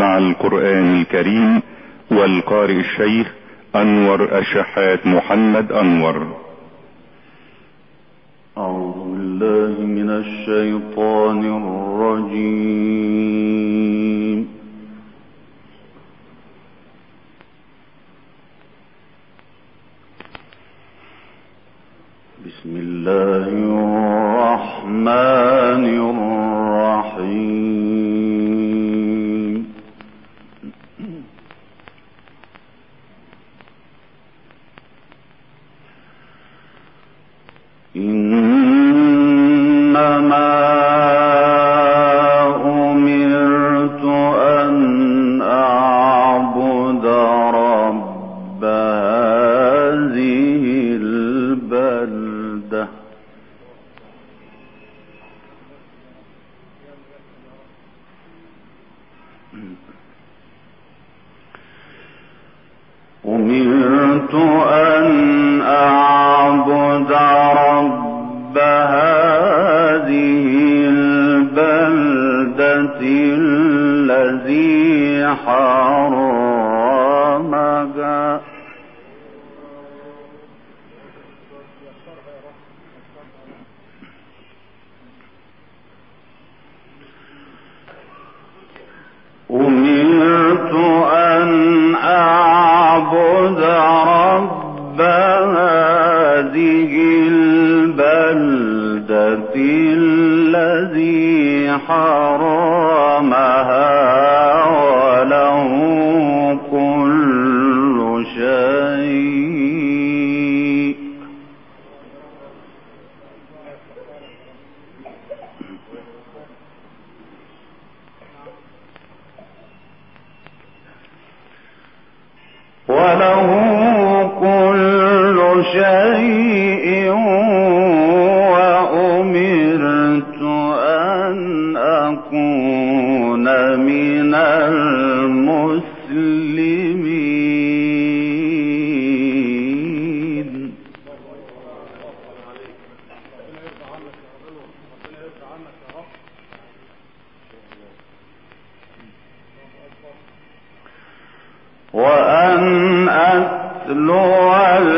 مع القرآن الكريم والقارئ الشيخ أنور الشحات محمد أنور. أعوذ بالله من الشيطان الرجيم. بسم الله الرحمن الرحيم. إنما أمرت أن أعبد رب هذه البلدة أمرت أن أعبد رب هذه البلدة الذي حرمها أمرت أن أعبد رب هذه البلدة الذي حرمها وله كل شيء وأمرت أن أكون من المسلمين. وأن أتلو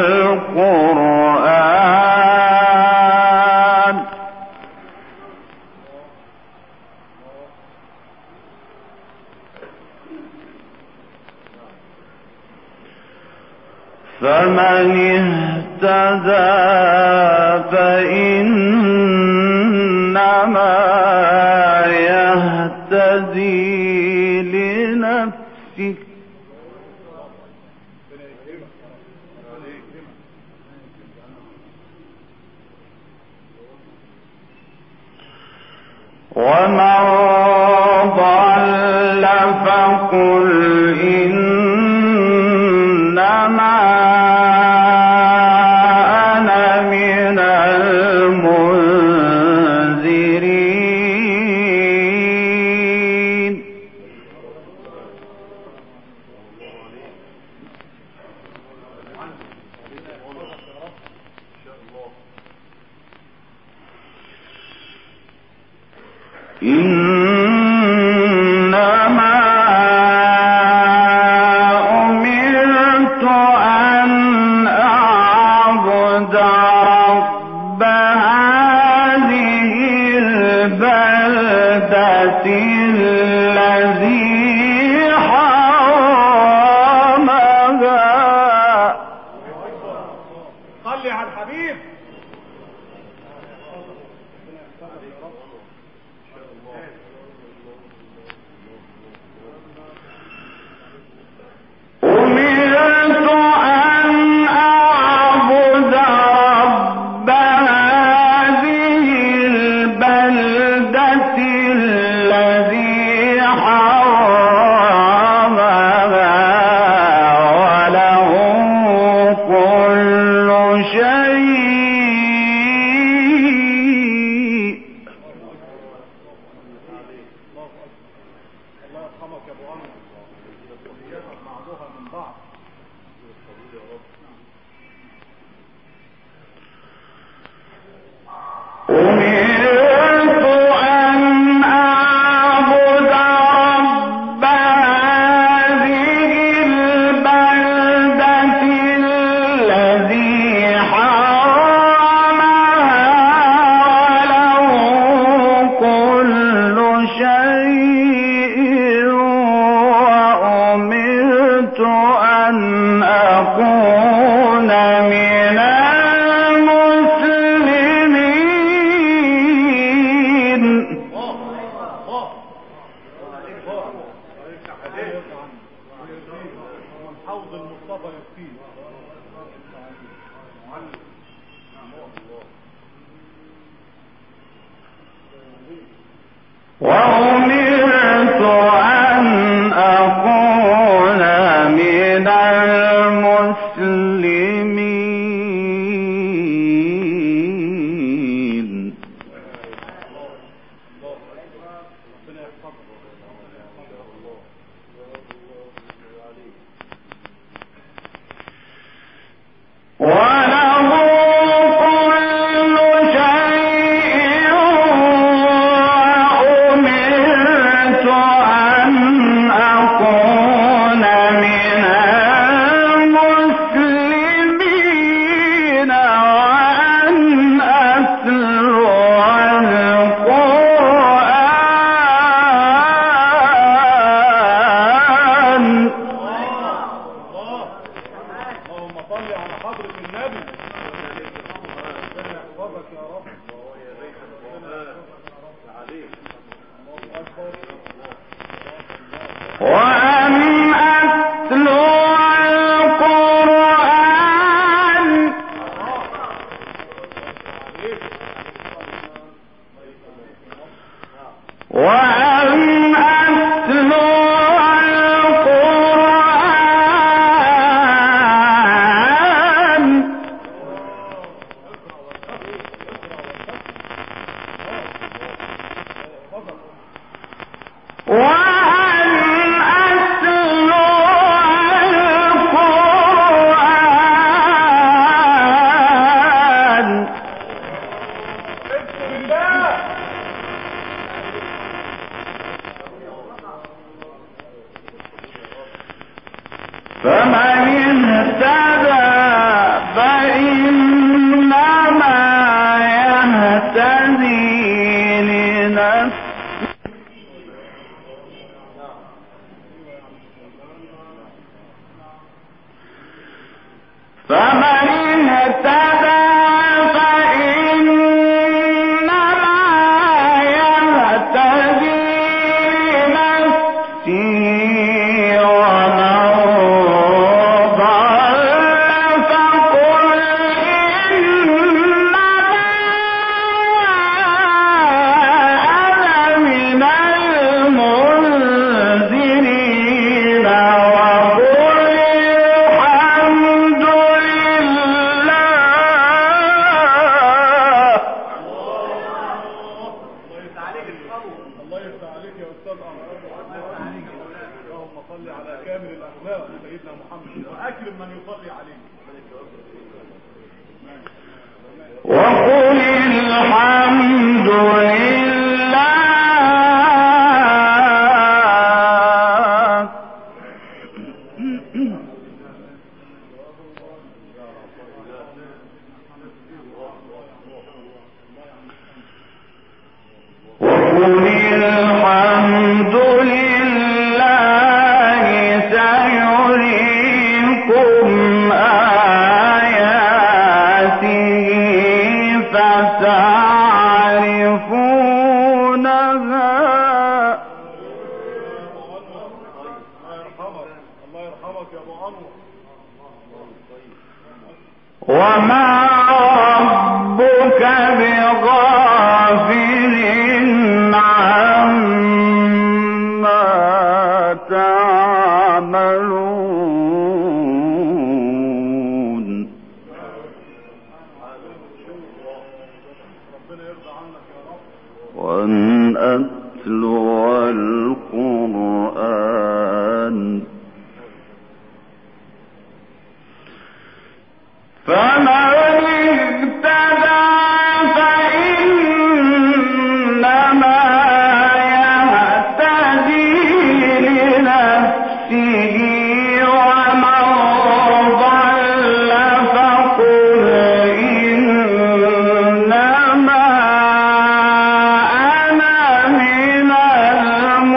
القرآن فمن اهتدى فإنما يهتدي لنفسه ومن ضل فقل إنما أنا من المنذرين. إنما أمرت أن أعبد رب هذه البلدة الذي حرمها. صلي على الحبيب. أمرت أن أعبد رب هذه البلدة الذي حرمها وله كل شيء. الله يرحمك يا ابو عمرو. بعضها من بعض. أمرت أن أعبد رب حوض المصطفى يكفيه. وأمرت أن أكون من المسلمين. وله كل شيء وأمرت أن أكون من المسلمين وأن أتلو القرآن. اللهم صل على حضرة النبي. ربنا يحفظك يا رب. وأن أتلو القرآن. وأن أتلو القرآن. وأن أتلو القرآن. فمن اهتدى فإنما يهتدي لنفسه. فمن اهتدى فإنما يهتدي لنفسه ومن ضل فقل إنما أنا من المنذرين وقل الحمد لله. الله يفتح عليك يا استاذ قمر. اللهم صل على كامل الاخلاق سيدنا محمد واكرم من يصلي عليه. وقل الحمد لله. وقل الحمد لله سيريكم آياته فتعرفونها. الله يرحمك يا ابو انور. وما ربك بغافل عما تعملون. ربنا يرضى عنك يا رب. وأن أتلو القرآن. فمن اهتدى فإنما يهتدي لنفسه ومن ضل فقل إنما أنا من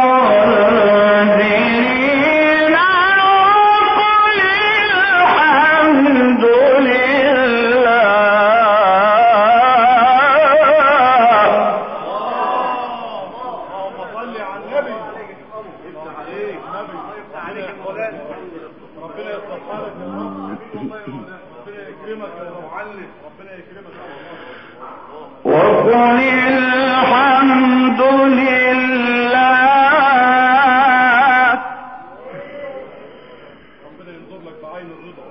عليك يا مولانا. ربنا يصلح حالك يا رب. ربنا يكرمك يا معلم. ربنا يكرمك يا الله. وقل الحمد لله. ربنا ينظر لك بعين الرضا.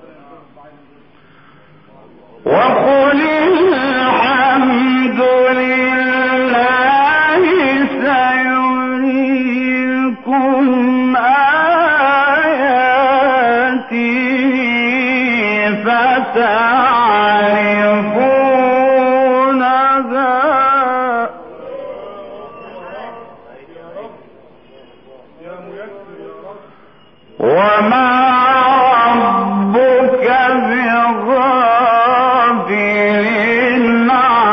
وقل الحمد لله سيريكم آياتي فتعرفونها. يا ميسر يا رب. وما ربك بغافل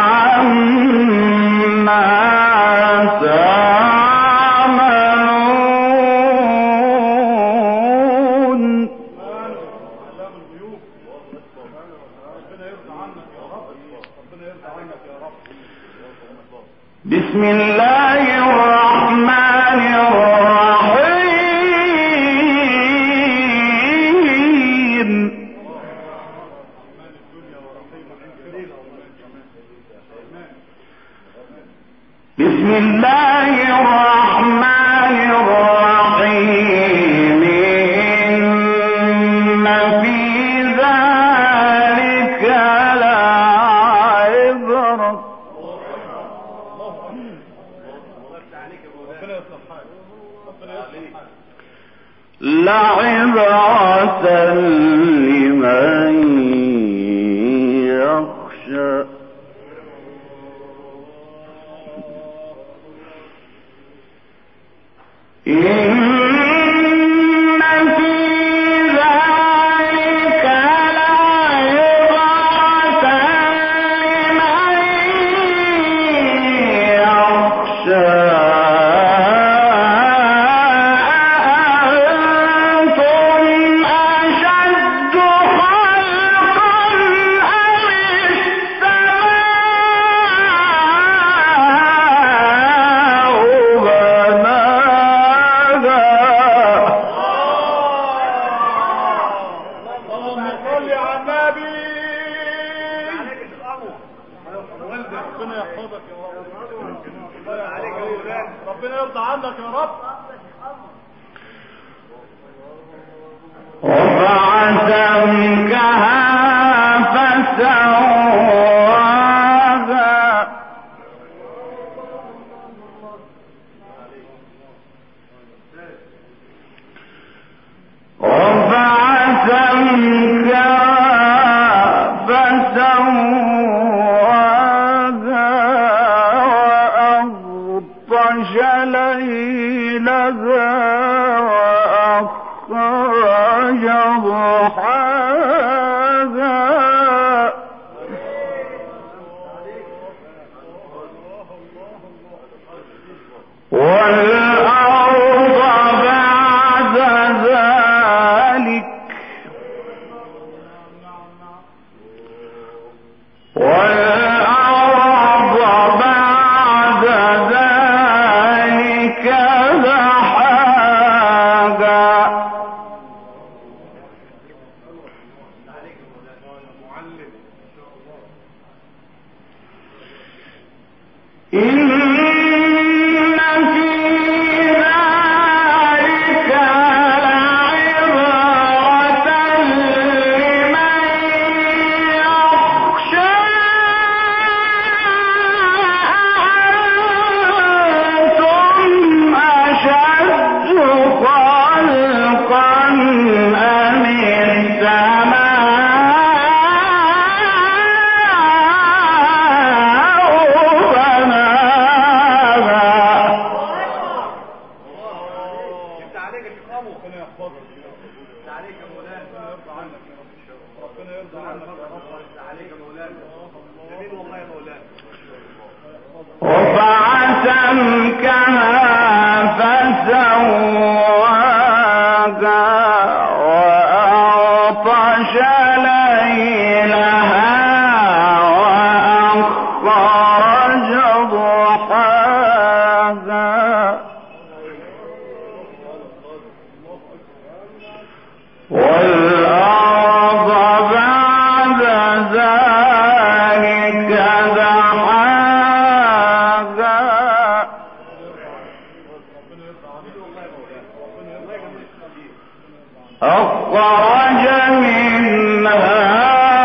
عما تعملون. علام الغيوب. ربنا يرضى عنك يا رب. ربنا يرضى عنك يا رب. بسم الله الرحمن الرحيم. بسم الله الرحمن الرحيم. إن في ذلك لعبرة. ربنا يصلح حالك. ربنا يصلح حالك. لعبرة لمن يخشى. إن في ذلك لعبرة لمن يخشى. أأنتم أشد خلقا أم السماء بناها. اللهم صل على النبي. ربنا يحفظك يا رب. الله عليك يا مولانا. ربنا يرضى عنك يا رب. رفع سمكها فسواها. رفع سمكها فسواها وأغطش ليلها وأخرج ضحاها. والأرض بعد ذلك والأرض بعد ذلك دحاها. إن في ذلك لعبرة لمن يخشى. أأنتم أشد خلقا أم السماء بناها. انت عليك يا شيخ ابو. ربنا يحفظك. انت عليك يا مولانا. ربنا يرضى عنك يا رب. ربنا يرضى عنك يا رب. انت عليك يا مولانا. جميل والله يا مولانا. رفع سمكها فسواها وأغطش ليلها وأخرج ضحاها. أخرج منها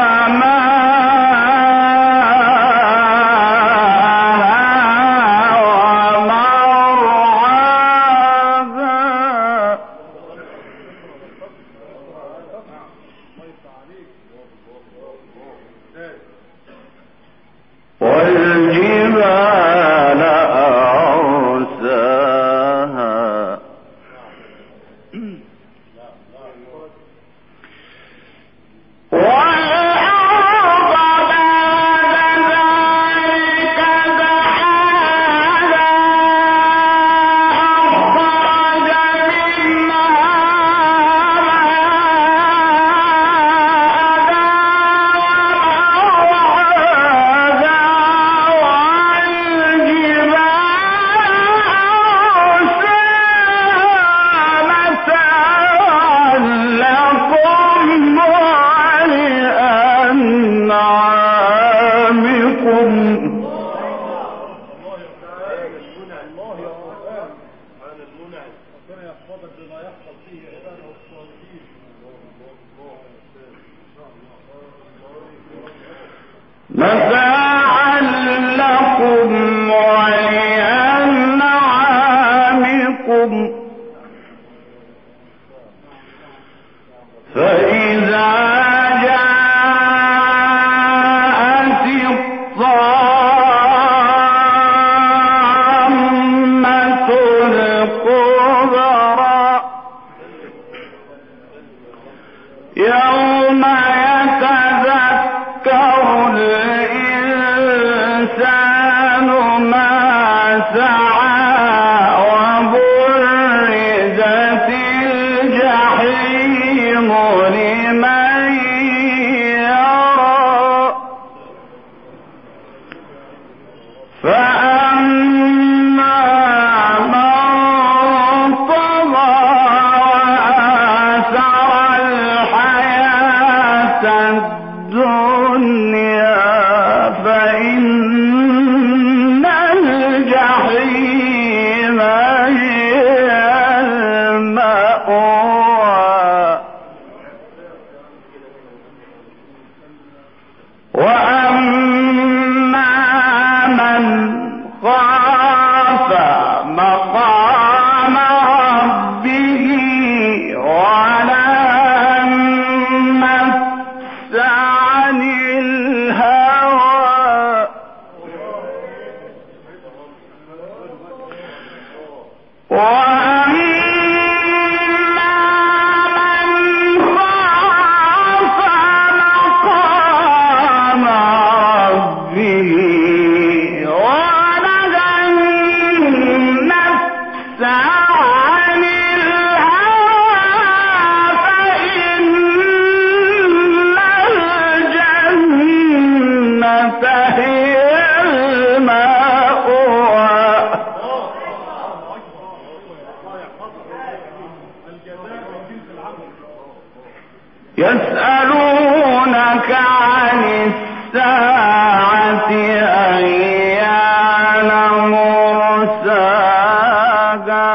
والجبال أرساها والأرض بعد ذلك دحاها أخرج منها متاعا لكم ولأنعامكم فإذا جاءت الطامة الكبرى يوم يتذكر الإنسان ما سعى وبرزت الجحيم لمن يرى فأما من طغى وآثر الحياة الدنيا فإن الجحيم هي المأوى وأما من خاف مقام ربه ونهى النفس عن الهوى وأما من خاف مقام ربه ونهى النفس عن الهوى فإن الجنة هي المأوى يسألونك عن الساعة أيان مرساها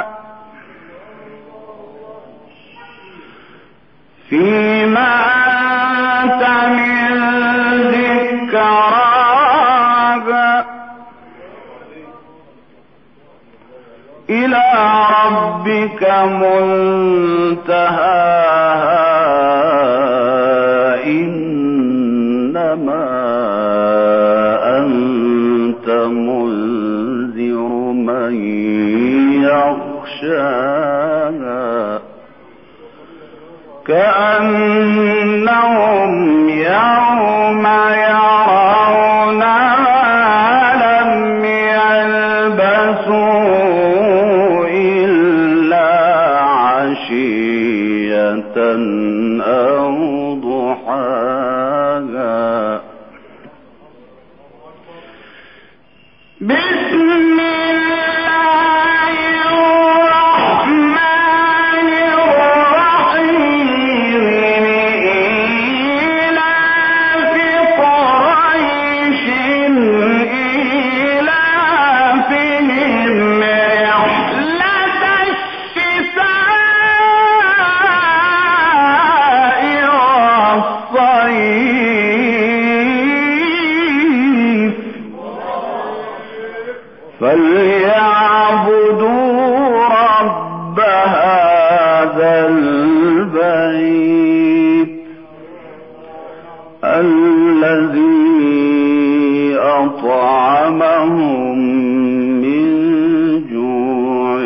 فيما أنت من ذكراها إلى ربك منتهاها إنما أنت منذر من يخشاها كأنهم يوم يرون ما لم يلبثوا إلا عشية أو ضحاها بسم الله الرحمن الرحيم إيلاف قريش إيلافهم رحلة الشتاء وأطعمهم من جوع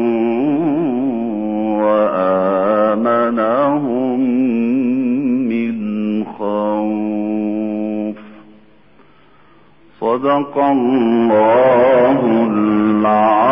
وآمنهم من خوف. صدق الله العظيم.